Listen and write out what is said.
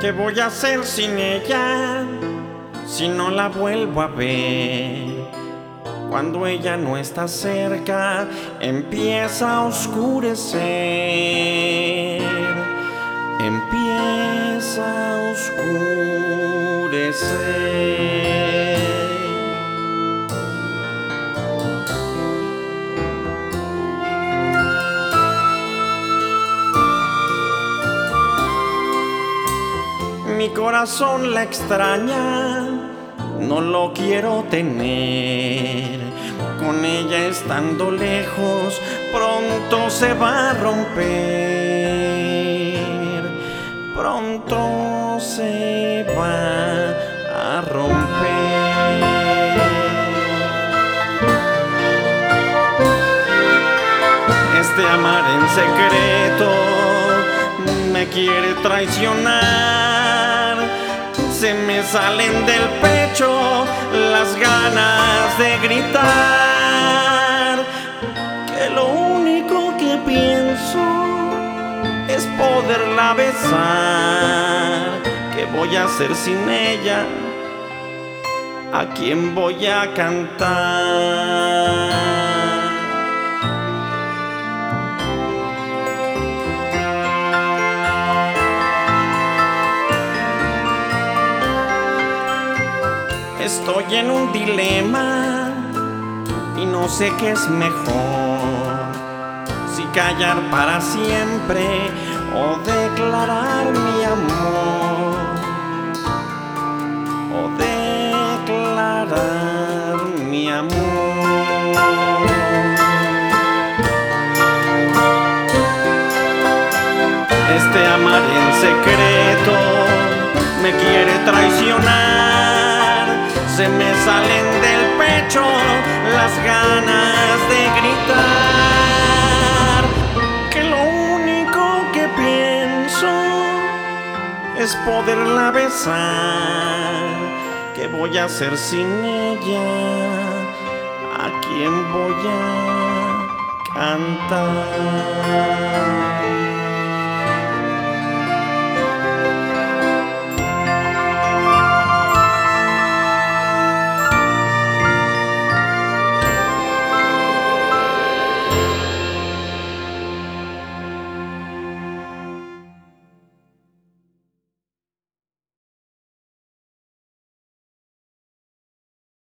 ¿Qué voy a hacer sin ella si no la vuelvo a ver? Cuando ella no está cerca, empieza a oscurecer. Empieza a oscurecer. Mi corazón la extraña, no lo quiero tener. Con ella estando lejos, pronto se va a romper. Pronto se va a romper. Este amar en secreto me quiere traicionar. Se me salen del pecho las ganas de gritar, que lo único que pienso es poderla besar. ¿Qué voy a hacer sin ella? ¿A quién voy a cantar? Estoy en un dilema y no sé qué es mejor, si callar para siempre o declarar mi amor, o declarar mi amor. Este amar en secreto me quiere traicionar. Se me salen del pecho las ganas de gritar, que lo único que pienso es poderla besar. ¿Qué voy a hacer sin ella? ¿A quién voy a cantar?